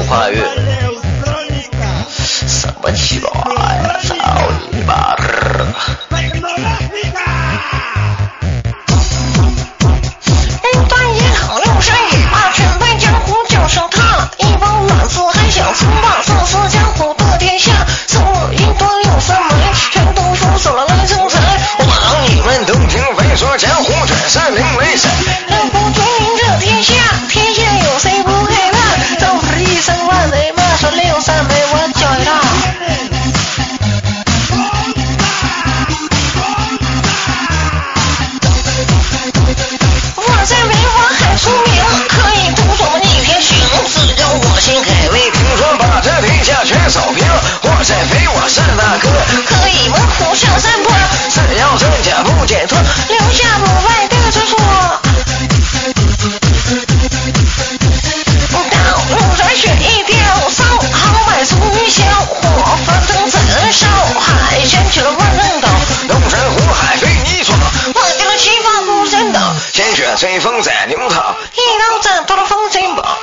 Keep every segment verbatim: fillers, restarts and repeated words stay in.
跨越，什么鸡巴玩意儿，操你妈！ 云端也好，六山雨霸，全班江湖就是他，一帮懒子还想称霸，四四江湖的天下，送我一段六三枚，全都出手了来争财。 我让你们都听飞说江湖转山林雷神， 两国君临这天下，天下有谁不害怕？招牌一身万雷嘛，说六三枚我教他。我在梅花海出名，可以独走一片行，只要我心海为听说把这天下全扫平，我在飞我是大哥， 可以猛虎下山坡， 只要真假不解脱， 留下不败的之处。到路上雪一吊烧，好买俗一小火，翻腾怎烧，海掀起了万人岛， 龙山湖海飞泥闯， 我给了七八孤身岛， 鲜血吹风在牛头， 一刀斩断了风尘宝。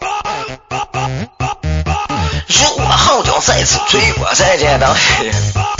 如我号角再次吹，我再见到